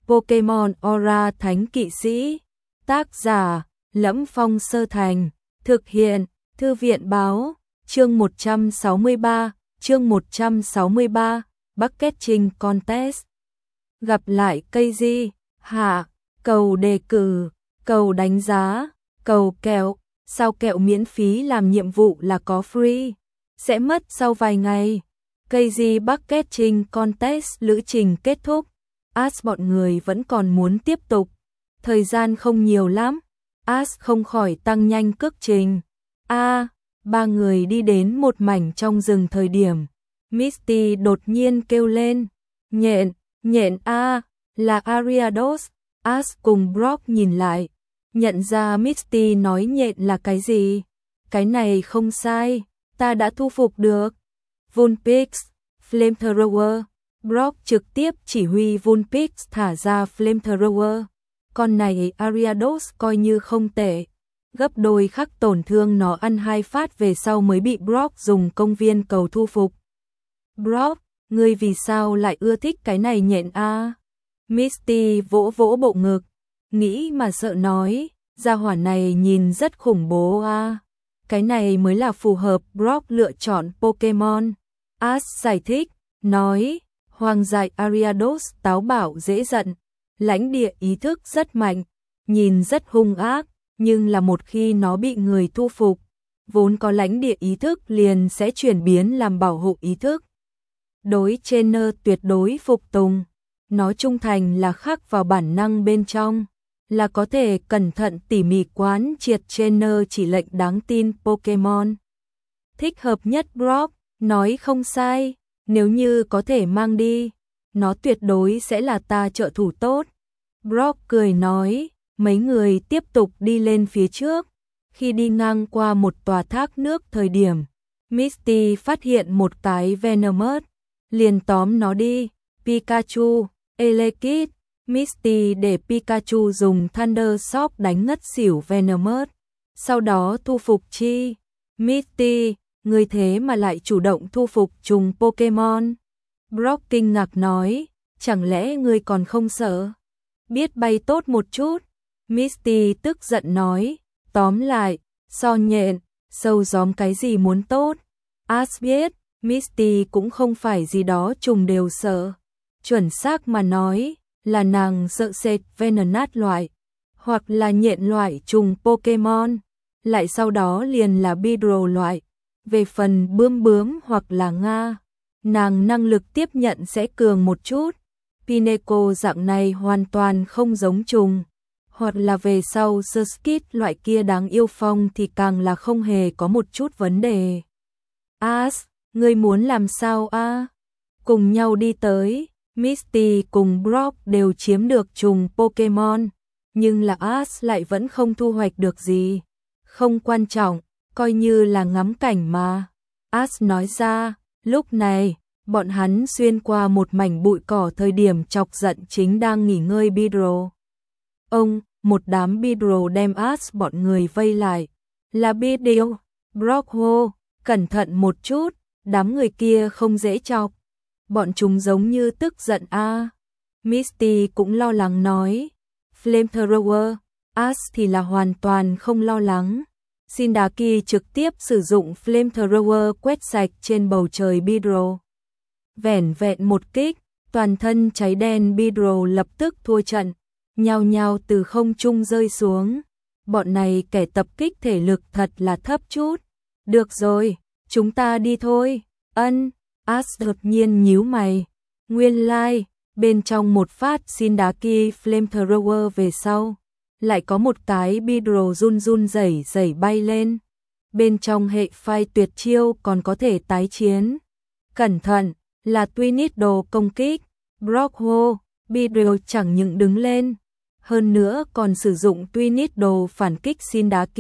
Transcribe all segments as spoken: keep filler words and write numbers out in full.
Pokemon Aura Thánh Kỵ Sĩ. Tác giả: Lẫm Phong Sơ Thành. Thực hiện: Thư viện báo. Chương một trăm sáu mươi ba, chương một trăm sáu mươi ba, Bucketing Contest. Gặp lại Keiji, hạ, cầu đề cử, cầu đánh giá, cầu kẹo, sao kẹo miễn phí làm nhiệm vụ là có free, sẽ mất sau vài ngày. Keiji Bucketing Contest lữ trình kết thúc, Ash bọn người vẫn còn muốn tiếp tục, thời gian không nhiều lắm, Ash không khỏi tăng nhanh cước trình. A, à, ba người đi đến một mảnh trong rừng thời điểm, Misty đột nhiên kêu lên, nhện, nhện a, là Ariados. Ash cùng Brock nhìn lại, nhận ra Misty nói nhện là cái gì. Cái này không sai, ta đã thu phục được. Vulpix, Flamethrower. Brock trực tiếp chỉ huy Vulpix thả ra Flamethrower. Con này Ariados coi như không tệ. Gấp đôi khắc tổn thương nó ăn hai phát về sau mới bị Brock dùng công viên cầu thu phục. Brock, ngươi vì sao lại ưa thích cái này nhện a? À? Misty vỗ vỗ bộ ngực, nghĩ mà sợ nói, gia hỏa này nhìn rất khủng bố a. À? Cái này mới là phù hợp Brock lựa chọn Pokemon. Ash giải thích, nói, hoang dại Ariados táo bạo dễ giận, lãnh địa ý thức rất mạnh, nhìn rất hung ác, nhưng là một khi nó bị người thu phục, vốn có lãnh địa ý thức liền sẽ chuyển biến làm bảo hộ ý thức. Đối trainer tuyệt đối phục tùng, nó trung thành là khắc vào bản năng bên trong, là có thể cẩn thận tỉ mỉ quán triệt trainer chỉ lệnh đáng tin Pokemon. Thích hợp nhất Brock, nói không sai, nếu như có thể mang đi, nó tuyệt đối sẽ là ta trợ thủ tốt. Brock cười nói, mấy người tiếp tục đi lên phía trước, khi đi ngang qua một tòa thác nước thời điểm, Misty phát hiện một cái Venomoth, liền tóm nó đi. Pikachu, Elekid, Misty để Pikachu dùng Thunder Shock đánh ngất xỉu Venomoth, sau đó thu phục chi. Misty, người thế mà lại chủ động thu phục trùng Pokemon. Brock kinh ngạc nói, chẳng lẽ ngươi còn không sợ? Biết bay tốt một chút. Misty tức giận nói, tóm lại, so nhện, sâu gióm cái gì muốn tốt. Ash biết, Misty cũng không phải gì đó trùng đều sợ. Chuẩn xác mà nói, là nàng sợ sệt Venonat loại, hoặc là nhện loại trùng Pokemon, lại sau đó liền là Beedrill loại. Về phần bướm bướm hoặc là Nga, nàng năng lực tiếp nhận sẽ cường một chút. Pineco dạng này hoàn toàn không giống trùng, hoặc là về sau Surskit loại kia đáng yêu phong thì càng là không hề có một chút vấn đề. Ash, ngươi muốn làm sao a? À? Cùng nhau đi tới, Misty cùng Brock đều chiếm được trùng Pokemon, nhưng là Ash lại vẫn không thu hoạch được gì. Không quan trọng, coi như là ngắm cảnh mà. Ash nói ra, lúc này, bọn hắn xuyên qua một mảnh bụi cỏ thời điểm chọc giận chính đang nghỉ ngơi Beedrill. Ông, một đám Beedrill đem Ash bọn người vây lại. Là Beedrill, Brock hô, cẩn thận một chút, đám người kia không dễ chọc. Bọn chúng giống như tức giận a. À. Misty cũng lo lắng nói. Flamethrower, Ash thì là hoàn toàn không lo lắng. Sindaki trực tiếp sử dụng Flamethrower quét sạch trên bầu trời Beedrill. Vẻn vẹn một kích, toàn thân cháy đen Beedrill lập tức thua trận, nhao nhao từ không trung rơi xuống. Bọn này kẻ tập kích thể lực thật là thấp chút. Được rồi, chúng ta đi thôi. Ân, Ash đột nhiên nhíu mày. Nguyên lai, like, bên trong một phát Sindaki Flamethrower về sau, lại có một cái Beedrill run run rẩy rẩy bay lên. Bên trong hệ phai tuyệt chiêu còn có thể tái chiến. Cẩn thận, là Twinido công kích. Brock hô, Beedrill chẳng những đứng lên, hơn nữa còn sử dụng Twinido phản kích Sindaki.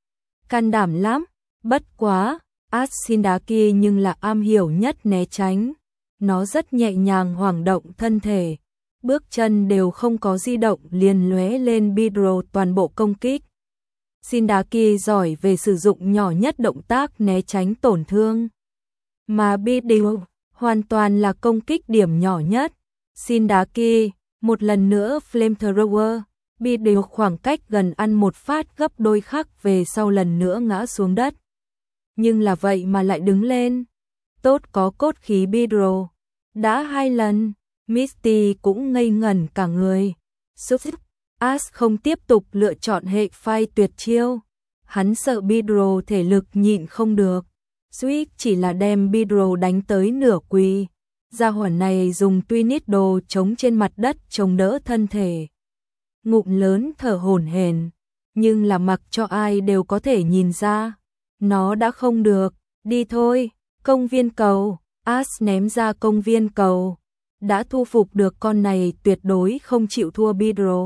Can đảm lắm, bất quá, Ash Sindaki nhưng là am hiểu nhất né tránh. Nó rất nhẹ nhàng hoảng động thân thể, bước chân đều không có di động liền lóe lên Beedrill toàn bộ công kích. Sindaki giỏi về sử dụng nhỏ nhất động tác né tránh tổn thương, mà Beedrill hoàn toàn là công kích điểm nhỏ nhất. Sindaki, Một lần nữa Flamethrower, bị đều khoảng cách gần ăn một phát gấp đôi khắc về sau lần nữa ngã xuống đất. Nhưng là vậy mà lại đứng lên. Tốt có cốt khí Bidro. Đã hai lần, Misty cũng ngây ngẩn cả người. Xúc Ash không tiếp tục lựa chọn hệ phai tuyệt chiêu. Hắn sợ Bidro thể lực nhịn không được. Sweet chỉ là đem Bidro đánh tới nửa quỳ. Gia hỏa này dùng Twinit đồ chống trên mặt đất chống đỡ thân thể. Ngụm lớn thở hổn hển, nhưng là mặc cho ai đều có thể nhìn ra. Nó đã không được, đi thôi, công viên cầu. Ash ném ra công viên cầu. Đã thu phục được con này tuyệt đối không chịu thua Bidro.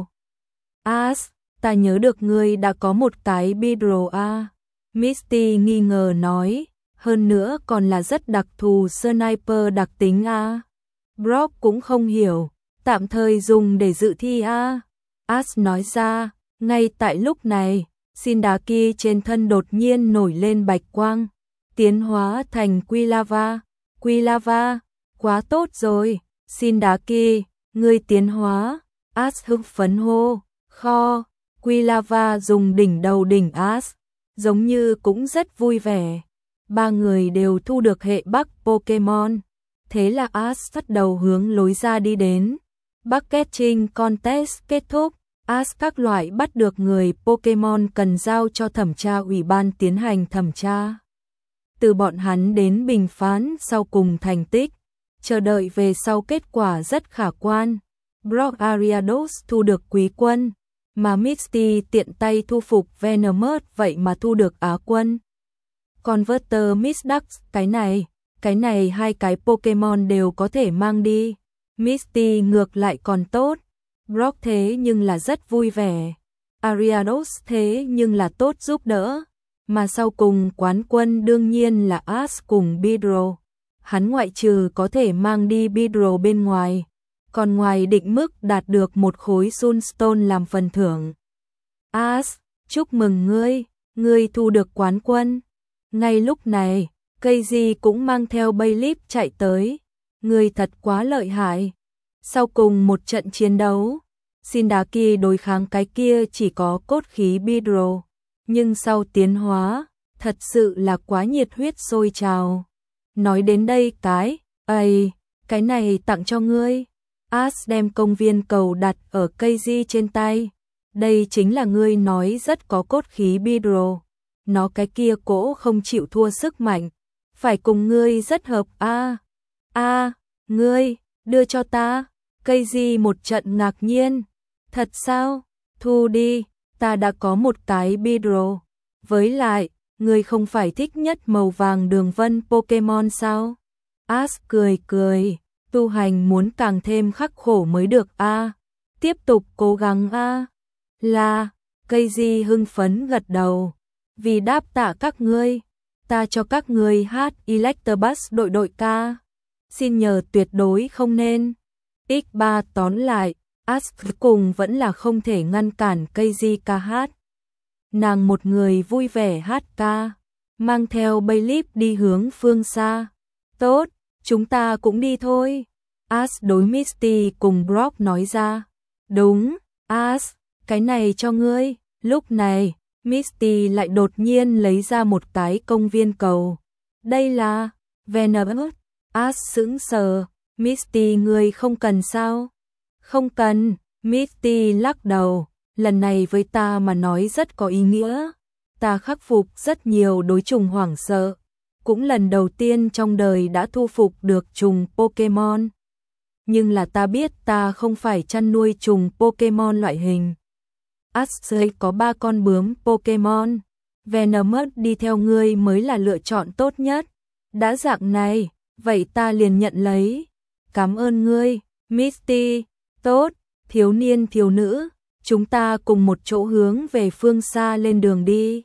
Ash, ta nhớ được ngươi đã có một cái Bidro a. Misty nghi ngờ nói, hơn nữa còn là rất đặc thù sniper đặc tính a. Brock cũng không hiểu, tạm thời dùng để dự thi a. Ash nói ra, ngay tại lúc này, Sindaki trên thân đột nhiên nổi lên bạch quang, tiến hóa thành Quilava. Quilava, quá tốt rồi, Sindaki, ngươi tiến hóa. Ash hưng phấn hô, kho, Quilava dùng đỉnh đầu đỉnh Ash, giống như cũng rất vui vẻ. Ba người đều thu được hệ Bắc Pokemon, thế là Ash bắt đầu hướng lối ra đi đến. Bucketing Contest kết thúc, Ash các loại bắt được người Pokemon cần giao cho thẩm tra ủy ban tiến hành thẩm tra. Từ bọn hắn đến bình phán sau cùng thành tích, chờ đợi về sau kết quả rất khả quan. Brock Ariados thu được quý quân, mà Misty tiện tay thu phục Venomous vậy mà thu được á quân. Converter Misdux, cái này, cái này hai cái Pokemon đều có thể mang đi. Misty ngược lại còn tốt, Brock thế nhưng là rất vui vẻ. Ariados thế nhưng là tốt giúp đỡ. Mà sau cùng quán quân đương nhiên là Ash cùng Bidro. Hắn ngoại trừ có thể mang đi Bidro bên ngoài, còn ngoài định mức đạt được một khối Sunstone làm phần thưởng. Ash, chúc mừng ngươi, ngươi thu được quán quân. Ngay lúc này, Keiji cũng mang theo Baylip chạy tới. Ngươi thật quá lợi hại. Sau cùng một trận chiến đấu, Sindaki đối kháng cái kia chỉ có cốt khí Bidro. Nhưng sau tiến hóa, thật sự là quá nhiệt huyết sôi trào. Nói đến đây cái, ây, cái này tặng cho ngươi. Ash đem công viên cầu đặt ở Keiji trên tay. Đây chính là ngươi nói rất có cốt khí Bidro. Nó cái kia cỗ không chịu thua sức mạnh. Phải cùng ngươi rất hợp a. A, ngươi, đưa cho ta. Keiji một trận ngạc nhiên. Thật sao? Thu đi. Ta đã có một cái Bidro. Với lại, ngươi không phải thích nhất màu vàng đường vân Pokemon sao? Ash cười cười, tu hành muốn càng thêm khắc khổ mới được a. Tiếp tục cố gắng a. Là, Keiji hưng phấn gật đầu. Vì đáp tạ các ngươi, ta cho các ngươi hát Electabuzz đội đội ca. Xin nhờ tuyệt đối không nên. ích ba tóm lại, Ash cuối cùng vẫn là không thể ngăn cản Keiji ca hát. Nàng một người vui vẻ hát ca, mang theo Baylip đi hướng phương xa. Tốt, chúng ta cũng đi thôi. Ash đối Misty cùng Brock nói ra. Đúng, Ash, cái này cho ngươi. Lúc này, Misty lại đột nhiên lấy ra một cái công viên cầu. Đây là Venomous. Ash sững sờ. Misty ngươi không cần sao? Không cần, Misty lắc đầu. Lần này với ta mà nói rất có ý nghĩa. Ta khắc phục rất nhiều đối trùng hoảng sợ. Cũng lần đầu tiên trong đời đã thu phục được trùng Pokemon. Nhưng là ta biết ta không phải chăn nuôi trùng Pokemon loại hình. Ashley có ba con bướm Pokemon. Venomous đi theo ngươi mới là lựa chọn tốt nhất. Đã dạng này, vậy ta liền nhận lấy. Cảm ơn ngươi, Misty. Tốt, thiếu niên thiếu nữ. Chúng ta cùng một chỗ hướng về phương xa lên đường đi.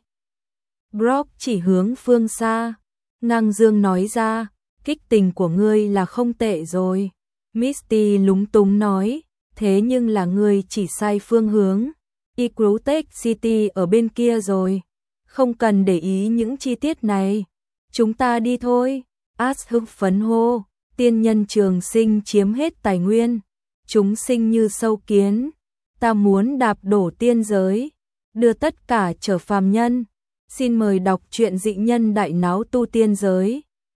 Brock chỉ hướng phương xa. Ngang Dương nói ra, kích tình của ngươi là không tệ rồi. Misty lúng túng nói, thế nhưng là ngươi chỉ sai phương hướng. Ecrutech City ở bên kia rồi. Không cần để ý những chi tiết này. Chúng ta đi thôi. Ash hưng phấn hô, tiên nhân trường sinh chiếm hết tài nguyên. chúng sinh như sâu kiến, ta muốn đạp đổ tiên giới, đưa tất cả trở phàm nhân. Xin mời đọc truyện Dị Nhân Đại Náo Tu Tiên Giới.